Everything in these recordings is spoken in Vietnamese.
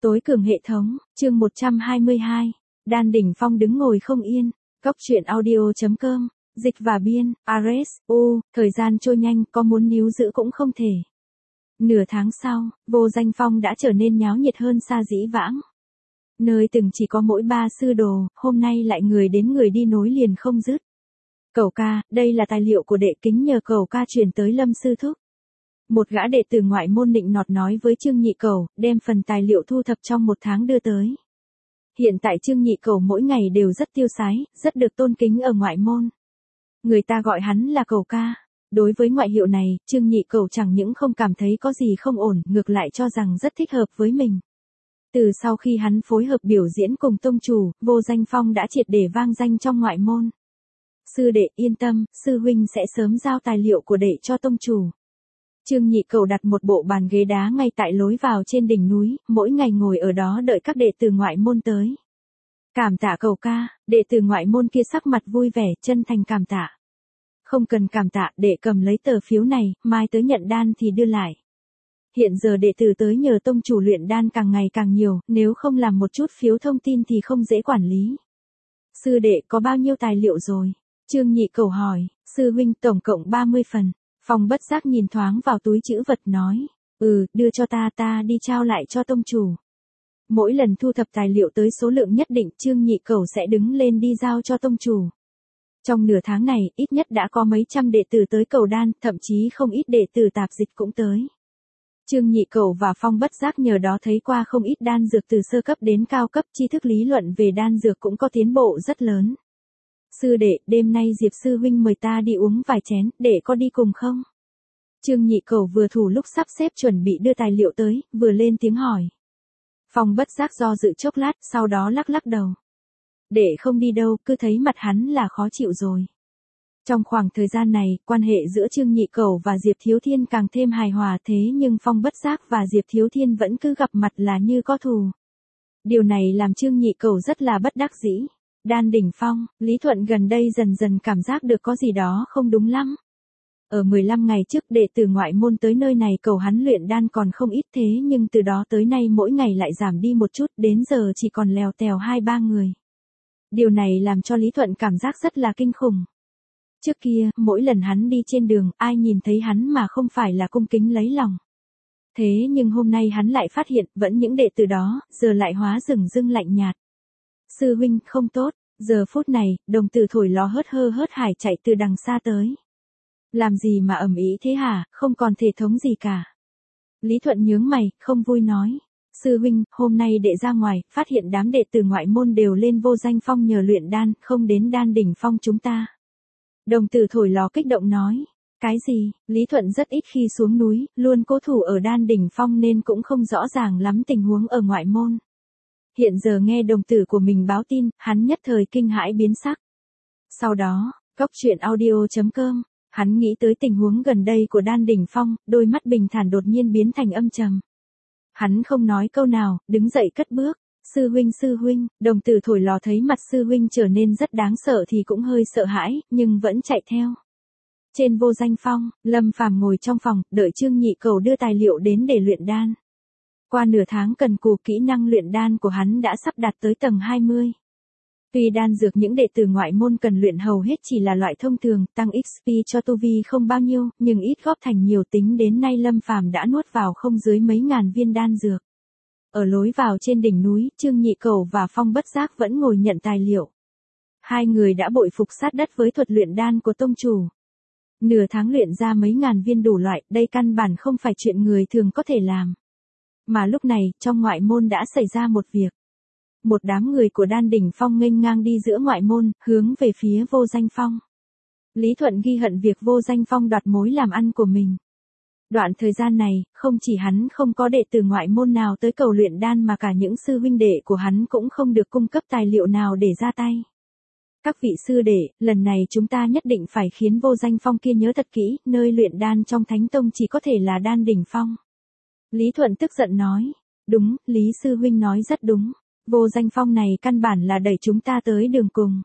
Tối cường hệ thống, chương 122. Đan Đỉnh Phong đứng ngồi không yên. Góc truyện audio.com. Dịch và biên, Ares, thời gian trôi nhanh, có muốn níu giữ cũng không thể. Nửa tháng sau, Vô Danh Phong đã trở nên nháo nhiệt hơn xa dĩ vãng. Nơi từng chỉ có mỗi 3 sư đồ, hôm nay lại người đến người đi nối liền không dứt. Cẩu ca, đây là tài liệu của đệ, kính nhờ cẩu ca truyền tới Lâm sư thúc. Một gã đệ tử ngoại môn nịnh nọt nói với Trương Nhị Cẩu, đem phần tài liệu thu thập trong 1 tháng đưa tới. Hiện tại Trương Nhị Cẩu mỗi ngày đều rất tiêu sái, rất được tôn kính ở ngoại môn. Người ta gọi hắn là cẩu ca. Đối với ngoại hiệu này, Trương Nhị Cẩu chẳng những không cảm thấy có gì không ổn, ngược lại cho rằng rất thích hợp với mình. Từ sau khi hắn phối hợp biểu diễn cùng tông chủ, Vô Danh Phong đã triệt để vang danh trong ngoại môn. Sư đệ yên tâm, sư huynh sẽ sớm giao tài liệu của đệ cho tông chủ. Trương Nhị Cẩu đặt một bộ bàn ghế đá ngay tại lối vào trên đỉnh núi, mỗi ngày ngồi ở đó đợi các đệ tử ngoại môn tới. Cảm tạ cẩu ca, đệ tử ngoại môn kia sắc mặt vui vẻ, chân thành cảm tạ. Không cần cảm tạ, đệ cầm lấy tờ phiếu này, mai tới nhận đan thì đưa lại. Hiện giờ đệ tử tới nhờ tông chủ luyện đan càng ngày càng nhiều, nếu không làm một chút phiếu thông tin thì không dễ quản lý. Sư đệ có bao nhiêu tài liệu rồi? Trương Nhị Cẩu hỏi. Sư huynh tổng cộng 30 phần. Phong bất giác nhìn thoáng vào túi trữ vật nói. Đưa cho ta đi trao lại cho tông chủ. Mỗi lần thu thập tài liệu tới số lượng nhất định, Trương Nhị Cẩu sẽ đứng lên đi giao cho tông chủ. Trong nửa tháng này, ít nhất đã có mấy trăm đệ tử tới cầu đan, thậm chí không ít đệ tử tạp dịch cũng tới. Trương Nhị Cẩu và Phong bất giác nhờ đó thấy qua không ít đan dược từ sơ cấp đến cao cấp, tri thức lý luận về đan dược cũng có tiến bộ rất lớn. Sư đệ, đêm nay Diệp sư huynh mời ta đi uống vài chén, đệ có đi cùng không? Trương Nhị Cẩu vừa thủ lúc sắp xếp chuẩn bị đưa tài liệu tới, vừa lên tiếng hỏi. Phong bất giác do dự chốc lát, sau đó lắc lắc đầu. Đệ không đi đâu, cứ thấy mặt hắn là khó chịu rồi. Trong khoảng thời gian này, quan hệ giữa Trương Nhị Cẩu và Diệp Thiếu Thiên càng thêm hài hòa, thế nhưng Phong bất giác và Diệp Thiếu Thiên vẫn cứ gặp mặt là như có thù. Điều này làm Trương Nhị Cẩu rất là bất đắc dĩ. Đan Đỉnh Phong, Lý Thuận gần đây dần dần cảm giác được có gì đó không đúng lắm. Ở 15 ngày trước đệ tử ngoại môn tới nơi này cầu hắn luyện đan còn không ít, thế nhưng từ đó tới nay mỗi ngày lại giảm đi một chút, đến giờ chỉ còn lèo tèo 2-3 người. Điều này làm cho Lý Thuận cảm giác rất là kinh khủng. Trước kia, mỗi lần hắn đi trên đường, ai nhìn thấy hắn mà không phải là cung kính lấy lòng. Thế nhưng hôm nay hắn lại phát hiện, vẫn những đệ tử đó, giờ lại hóa rừng rưng lạnh nhạt. Sư huynh, không tốt. Giờ phút này, đồng tử thổi ló hớt hải chạy từ đằng xa tới. Làm gì mà ầm ĩ thế hả, không còn thể thống gì cả. Lý Thuận nhướng mày, không vui nói. Sư huynh, hôm nay đệ ra ngoài, phát hiện đám đệ tử ngoại môn đều lên Vô Danh Phong nhờ luyện đan, không đến Đan Đỉnh Phong chúng ta. Đồng tử thổi ló kích động nói. Cái gì? Lý Thuận rất ít khi xuống núi, luôn cố thủ ở Đan Đỉnh Phong nên cũng không rõ ràng lắm tình huống ở ngoại môn. Hiện giờ nghe đồng tử của mình báo tin, hắn nhất thời kinh hãi biến sắc. Sau đó, góc truyện audio.com, hắn nghĩ tới tình huống gần đây của Đan Đỉnh Phong, đôi mắt bình thản đột nhiên biến thành âm trầm. Hắn không nói câu nào, đứng dậy cất bước. Sư huynh, đồng tử thổi lò thấy mặt sư huynh trở nên rất đáng sợ thì cũng hơi sợ hãi, nhưng vẫn chạy theo. Trên Vô Danh Phong, Lâm Phàm ngồi trong phòng, đợi Trương Nhị Cẩu đưa tài liệu đến để luyện đan. Qua nửa tháng cần cù, kỹ năng luyện đan của hắn đã sắp đạt tới tầng 20. Tuy đan dược những đệ tử ngoại môn cần luyện hầu hết chỉ là loại thông thường, tăng XP cho tu vi không bao nhiêu, nhưng ít góp thành nhiều, tính đến nay Lâm Phàm đã nuốt vào không dưới mấy ngàn viên đan dược. Ở lối vào trên đỉnh núi, Trương Nhị Cẩu và Phong bất giác vẫn ngồi nhận tài liệu. Hai người đã bội phục sát đất với thuật luyện đan của tông chủ. Nửa tháng luyện ra mấy ngàn viên đủ loại, đây căn bản không phải chuyện người thường có thể làm. Mà lúc này, trong ngoại môn đã xảy ra một việc. Một đám người của Đan Đỉnh Phong nghênh ngang đi giữa ngoại môn, hướng về phía Vô Danh Phong. Lý Thuận ghi hận việc Vô Danh Phong đoạt mối làm ăn của mình. Đoạn thời gian này, không chỉ hắn không có đệ tử ngoại môn nào tới cầu luyện đan mà cả những sư huynh đệ của hắn cũng không được cung cấp tài liệu nào để ra tay. Các vị sư đệ, lần này chúng ta nhất định phải khiến Vô Danh Phong kia nhớ thật kỹ, nơi luyện đan trong Thánh Tông chỉ có thể là Đan Đỉnh Phong. Lý Thuận tức giận nói. Đúng, Lý sư huynh nói rất đúng. Vô Danh Phong này căn bản là đẩy chúng ta tới đường cùng.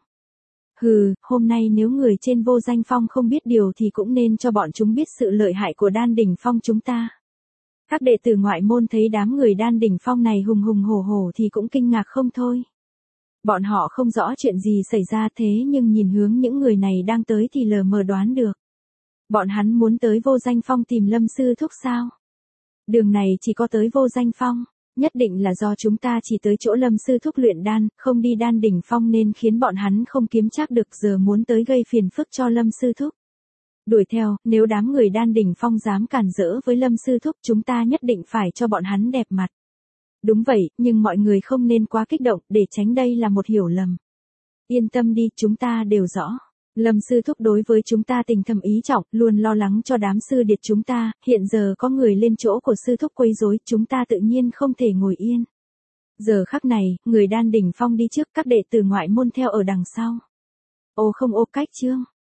Hôm nay nếu người trên Vô Danh Phong không biết điều thì cũng nên cho bọn chúng biết sự lợi hại của Đan Đỉnh Phong chúng ta. Các đệ tử ngoại môn thấy đám người Đan Đỉnh Phong này hùng hùng hổ hổ thì cũng kinh ngạc không thôi. Bọn họ không rõ chuyện gì xảy ra thế nhưng nhìn hướng những người này đang tới thì lờ mờ đoán được. Bọn hắn muốn tới Vô Danh Phong tìm Lâm sư thúc sao? Đường này chỉ có tới Vô Danh Phong, nhất định là do chúng ta chỉ tới chỗ Lâm sư thúc luyện đan, không đi Đan Đỉnh Phong nên khiến bọn hắn không kiếm trác được, giờ muốn tới gây phiền phức cho Lâm sư thúc. Đuổi theo, nếu đám người Đan Đỉnh Phong dám cản rỡ với Lâm sư thúc, chúng ta nhất định phải cho bọn hắn đẹp mặt. Đúng vậy, nhưng mọi người không nên quá kích động, để tránh đây là một hiểu lầm. Yên tâm đi, chúng ta đều rõ. Lâm sư thúc đối với chúng ta tình thầm ý trọng, luôn lo lắng cho đám sư điệt chúng ta, hiện giờ có người lên chỗ của sư thúc quấy rối, chúng ta tự nhiên không thể ngồi yên. Giờ khắc này, người Đan Đỉnh Phong đi trước, các đệ tử ngoại môn theo ở đằng sau. Ô không ô cách chương.